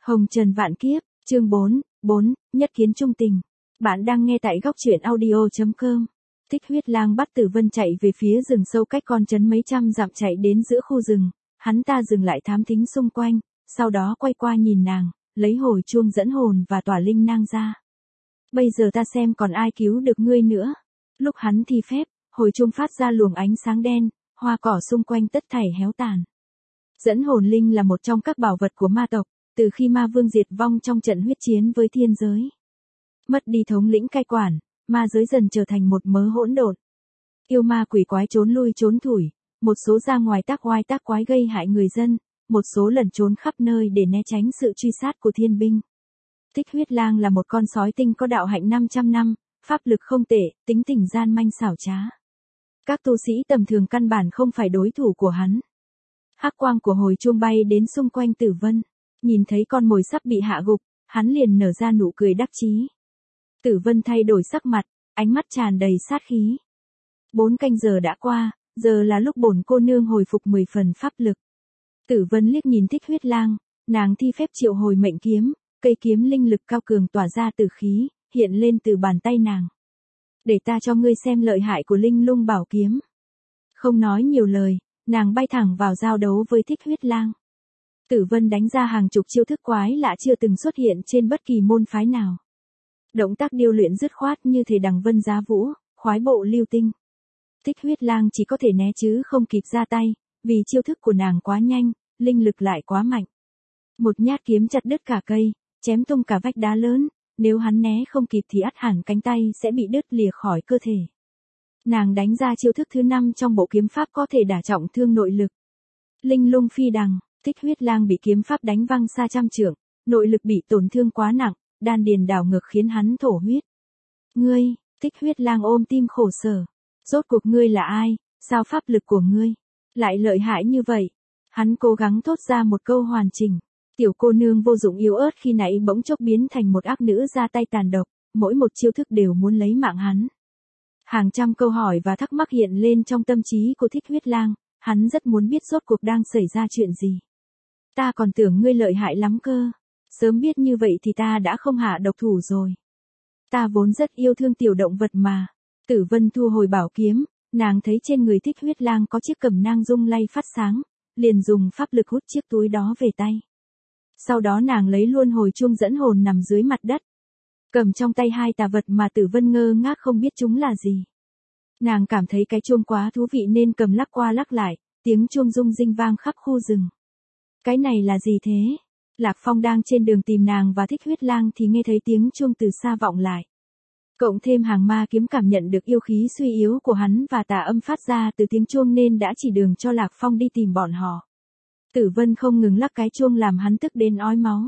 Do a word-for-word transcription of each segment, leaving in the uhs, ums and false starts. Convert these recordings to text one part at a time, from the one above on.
Hồng trần vạn kiếp, chương bốn, bốn, nhất kiến trung tình. Bạn đang nghe tại góc truyện audio chấm com. Thích Huyết Lang bắt Tử Vân chạy về phía rừng sâu cách con trấn mấy trăm dặm chạy đến giữa khu rừng, hắn ta dừng lại thám thính xung quanh, sau đó quay qua nhìn nàng, lấy hồi chuông dẫn hồn và tỏa linh năng ra. Bây giờ ta xem còn ai cứu được ngươi nữa. Lúc hắn thi phép, hồi chuông phát ra luồng ánh sáng đen, hoa cỏ xung quanh tất thảy héo tàn. Dẫn hồn linh là một trong các bảo vật của ma tộc, từ khi ma vương diệt vong trong trận huyết chiến với thiên giới. Mất đi thống lĩnh cai quản, ma giới dần trở thành một mớ hỗn độn. Yêu ma quỷ quái trốn lui trốn thủi, một số ra ngoài tác oai tác quái gây hại người dân, một số lẩn trốn khắp nơi để né tránh sự truy sát của thiên binh. Thích Huyết Lang là một con sói tinh có đạo hạnh năm trăm năm, pháp lực không tệ, tính tình gian manh xảo trá. Các tu sĩ tầm thường căn bản không phải đối thủ của hắn. Hắc quang của hồi chuông bay đến xung quanh Tử Vân, nhìn thấy con mồi sắp bị hạ gục, hắn liền nở ra nụ cười đắc chí. Tử Vân thay đổi sắc mặt, ánh mắt tràn đầy sát khí. Bốn canh giờ đã qua, giờ là lúc bổn cô nương hồi phục mười phần pháp lực. Tử Vân liếc nhìn Thích Huyết Lang, nàng thi phép triệu hồi mệnh kiếm, cây kiếm linh lực cao cường tỏa ra tử khí, hiện lên từ bàn tay nàng. Để ta cho ngươi xem lợi hại của linh lung bảo kiếm. Không nói nhiều lời, nàng bay thẳng vào giao đấu với Thích Huyết Lang. Tử Vân đánh ra hàng chục chiêu thức quái lạ chưa từng xuất hiện trên bất kỳ môn phái nào. Động tác điêu luyện dứt khoát như thể đằng vân giá vũ, khoái bộ lưu tinh. Thích Huyết Lang chỉ có thể né chứ không kịp ra tay, vì chiêu thức của nàng quá nhanh, linh lực lại quá mạnh. Một nhát kiếm chặt đứt cả cây, chém tung cả vách đá lớn, nếu hắn né không kịp thì ắt hẳn cánh tay sẽ bị đứt lìa khỏi cơ thể. Nàng đánh ra chiêu thức thứ năm trong bộ kiếm pháp có thể đả trọng thương nội lực. Linh lung phi đằng, Thích Huyết Lang bị kiếm pháp đánh văng xa trăm trượng, nội lực bị tổn thương quá nặng, đan điền đảo ngược khiến hắn thổ huyết. Ngươi, Thích Huyết Lang ôm tim khổ sở. Rốt cuộc ngươi là ai, sao pháp lực của ngươi lại lợi hại như vậy? Hắn cố gắng thốt ra một câu hoàn chỉnh. Tiểu cô nương vô dụng yếu ớt khi nãy bỗng chốc biến thành một ác nữ ra tay tàn độc, mỗi một chiêu thức đều muốn lấy mạng hắn. Hàng trăm câu hỏi và thắc mắc hiện lên trong tâm trí của Thích Huyết Lang, hắn rất muốn biết rốt cuộc đang xảy ra chuyện gì. Ta còn tưởng ngươi lợi hại lắm cơ, sớm biết như vậy thì ta đã không hạ độc thủ rồi. Ta vốn rất yêu thương tiểu động vật mà. Tử Vân thu hồi bảo kiếm, nàng thấy trên người Thích Huyết Lang có chiếc cẩm nang rung lay phát sáng, liền dùng pháp lực hút chiếc túi đó về tay. Sau đó nàng lấy luôn hồi chuông dẫn hồn nằm dưới mặt đất. Cầm trong tay hai tà vật mà Tử Vân ngơ ngác không biết chúng là gì. Nàng cảm thấy cái chuông quá thú vị nên cầm lắc qua lắc lại, tiếng chuông rung rinh vang khắp khu rừng. Cái này là gì thế? Lạc Phong đang trên đường tìm nàng và Thích Huyết Lang thì nghe thấy tiếng chuông từ xa vọng lại. Cộng thêm hàng ma kiếm cảm nhận được yêu khí suy yếu của hắn và tà âm phát ra từ tiếng chuông nên đã chỉ đường cho Lạc Phong đi tìm bọn họ. Tử Vân không ngừng lắc cái chuông làm hắn tức đến ói máu.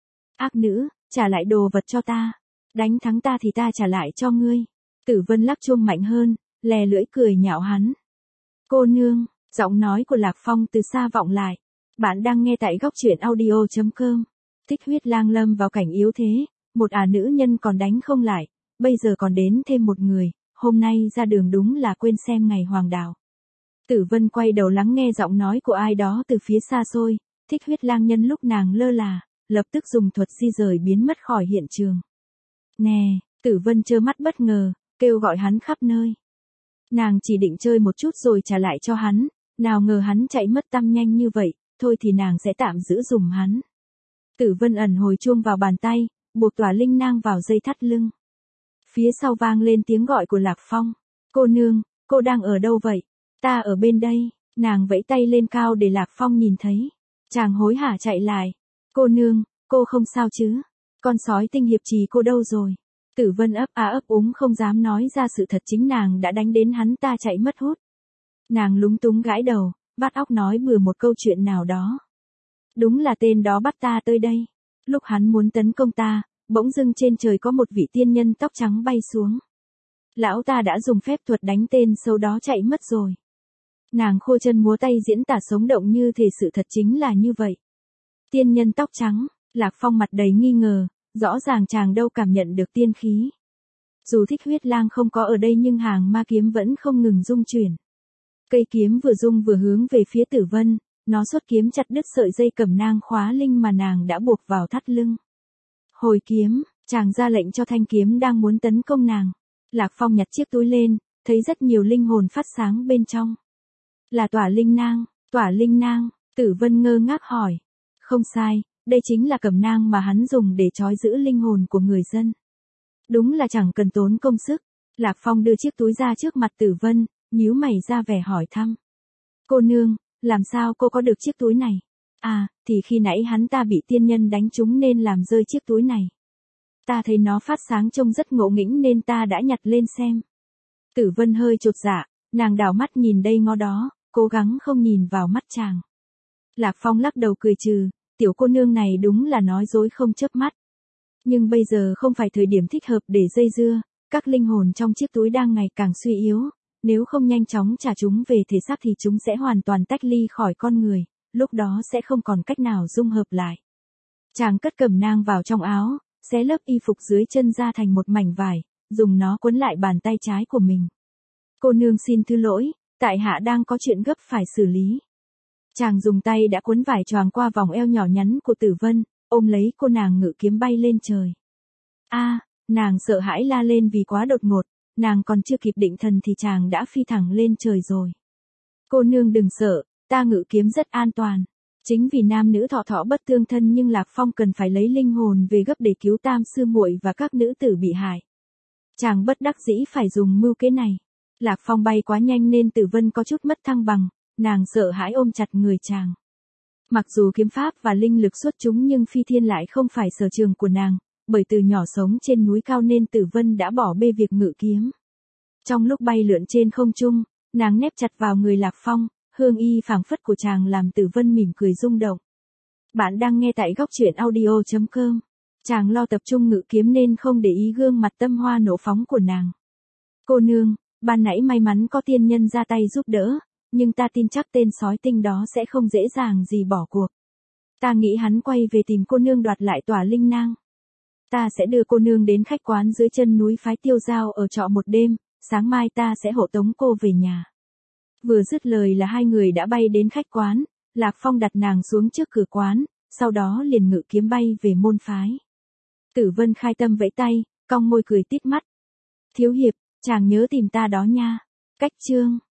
Ác nữ, trả lại đồ vật cho ta. Đánh thắng ta thì ta trả lại cho ngươi. Tử Vân lắc chuông mạnh hơn, lè lưỡi cười nhạo hắn. Cô nương, giọng nói của Lạc Phong từ xa vọng lại. Bạn đang nghe tại góc truyện audio chấm com. Thích Huyết Lang lâm vào cảnh yếu thế, một ả nữ nhân còn đánh không lại. Bây giờ còn đến thêm một người, hôm nay ra đường đúng là quên xem ngày hoàng đạo. Tử Vân quay đầu lắng nghe giọng nói của ai đó từ phía xa xôi, Thích Huyết Lang nhân lúc nàng lơ là, lập tức dùng thuật di rời biến mất khỏi hiện trường. Nè, Tử Vân trơ mắt bất ngờ, kêu gọi hắn khắp nơi. Nàng chỉ định chơi một chút rồi trả lại cho hắn, nào ngờ hắn chạy mất tăm nhanh như vậy, thôi thì nàng sẽ tạm giữ dùm hắn. Tử Vân ẩn hồi chuông vào bàn tay, buộc tỏa linh nang vào dây thắt lưng. Phía sau vang lên tiếng gọi của Lạc Phong. Cô nương, cô đang ở đâu vậy? Ta ở bên đây. Nàng vẫy tay lên cao để Lạc Phong nhìn thấy. Chàng hối hả chạy lại. Cô nương, cô không sao chứ? Con sói tinh hiệp trì cô đâu rồi? Tử Vân ấp á ấp úng không dám nói ra sự thật chính nàng đã đánh đến hắn ta chạy mất hút. Nàng lúng túng gãi đầu, vắt óc nói bừa một câu chuyện nào đó. Đúng là tên đó bắt ta tới đây. Lúc hắn muốn tấn công ta, bỗng dưng trên trời có một vị tiên nhân tóc trắng bay xuống. Lão ta đã dùng phép thuật đánh tên xấu đó chạy mất rồi. Nàng khô chân múa tay diễn tả sống động như thể sự thật chính là như vậy. Tiên nhân tóc trắng, Lạc Phong mặt đầy nghi ngờ, rõ ràng chàng đâu cảm nhận được tiên khí. Dù Thích Huyết Lang không có ở đây nhưng hàng ma kiếm vẫn không ngừng rung chuyển. Cây kiếm vừa rung vừa hướng về phía Tử Vân, nó xuất kiếm chặt đứt sợi dây cẩm nang khóa linh mà nàng đã buộc vào thắt lưng. Hồi kiếm, chàng ra lệnh cho thanh kiếm đang muốn tấn công nàng. Lạc Phong nhặt chiếc túi lên, thấy rất nhiều linh hồn phát sáng bên trong. Là tỏa linh nang, tỏa linh nang, Tử Vân ngơ ngác hỏi. Không sai, đây chính là cẩm nang mà hắn dùng để trói giữ linh hồn của người dân. Đúng là chẳng cần tốn công sức. Lạc Phong đưa chiếc túi ra trước mặt Tử Vân, nhíu mày ra vẻ hỏi thăm. Cô nương, làm sao cô có được chiếc túi này? À, thì khi nãy hắn ta bị tiên nhân đánh trúng nên làm rơi chiếc túi này. Ta thấy nó phát sáng trông rất ngộ nghĩnh nên ta đã nhặt lên xem. Tử Vân hơi chột dạ, nàng đảo mắt nhìn đây ngó đó, cố gắng không nhìn vào mắt chàng. Lạc Phong lắc đầu cười trừ, tiểu cô nương này đúng là nói dối không chớp mắt. Nhưng bây giờ không phải thời điểm thích hợp để dây dưa, các linh hồn trong chiếc túi đang ngày càng suy yếu, nếu không nhanh chóng trả chúng về thể xác thì chúng sẽ hoàn toàn tách ly khỏi con người, lúc đó sẽ không còn cách nào dung hợp lại. Chàng cất cẩm nang vào trong áo, xé lớp y phục dưới chân ra thành một mảnh vải, dùng nó quấn lại bàn tay trái của mình. Cô nương xin thứ lỗi, tại hạ đang có chuyện gấp phải xử lý. Chàng dùng tay đã quấn vải choàng qua vòng eo nhỏ nhắn của Tử Vân, ôm lấy cô nàng ngự kiếm bay lên trời. A, nàng sợ hãi la lên vì quá đột ngột, nàng còn chưa kịp định thần thì chàng đã phi thẳng lên trời rồi. Cô nương đừng sợ, ta ngự kiếm rất an toàn. Chính vì nam nữ thọ thọ bất tương thân nhưng Lạc Phong cần phải lấy linh hồn về gấp để cứu tam sư muội và các nữ tử bị hại. Chàng bất đắc dĩ phải dùng mưu kế này. Lạc Phong bay quá nhanh nên Tử Vân có chút mất thăng bằng, nàng sợ hãi ôm chặt người chàng. Mặc dù kiếm pháp và linh lực xuất chúng nhưng phi thiên lại không phải sở trường của nàng, bởi từ nhỏ sống trên núi cao nên Tử Vân đã bỏ bê việc ngự kiếm. Trong lúc bay lượn trên không trung, nàng nép chặt vào người Lạc Phong, hương y phảng phất của chàng làm Tử Vân mỉm cười rung động. Bạn đang nghe tại góc truyện audio chấm com. Chàng lo tập trung ngự kiếm nên không để ý gương mặt tâm hoa nộ phóng của nàng. Cô nương, ban nãy may mắn có tiên nhân ra tay giúp đỡ, nhưng ta tin chắc tên sói tinh đó sẽ không dễ dàng gì bỏ cuộc. Ta nghĩ hắn quay về tìm cô nương đoạt lại tỏa linh nang. Ta sẽ đưa cô nương đến khách quán dưới chân núi phái Tiêu Giao ở trọ một đêm, sáng mai ta sẽ hộ tống cô về nhà. Vừa dứt lời là hai người đã bay đến khách quán, Lạc Phong đặt nàng xuống trước cửa quán, sau đó liền ngự kiếm bay về môn phái. Tử Vân khai tâm vẫy tay, cong môi cười tít mắt. Thiếu hiệp, chàng nhớ tìm ta đó nha. Cách chương.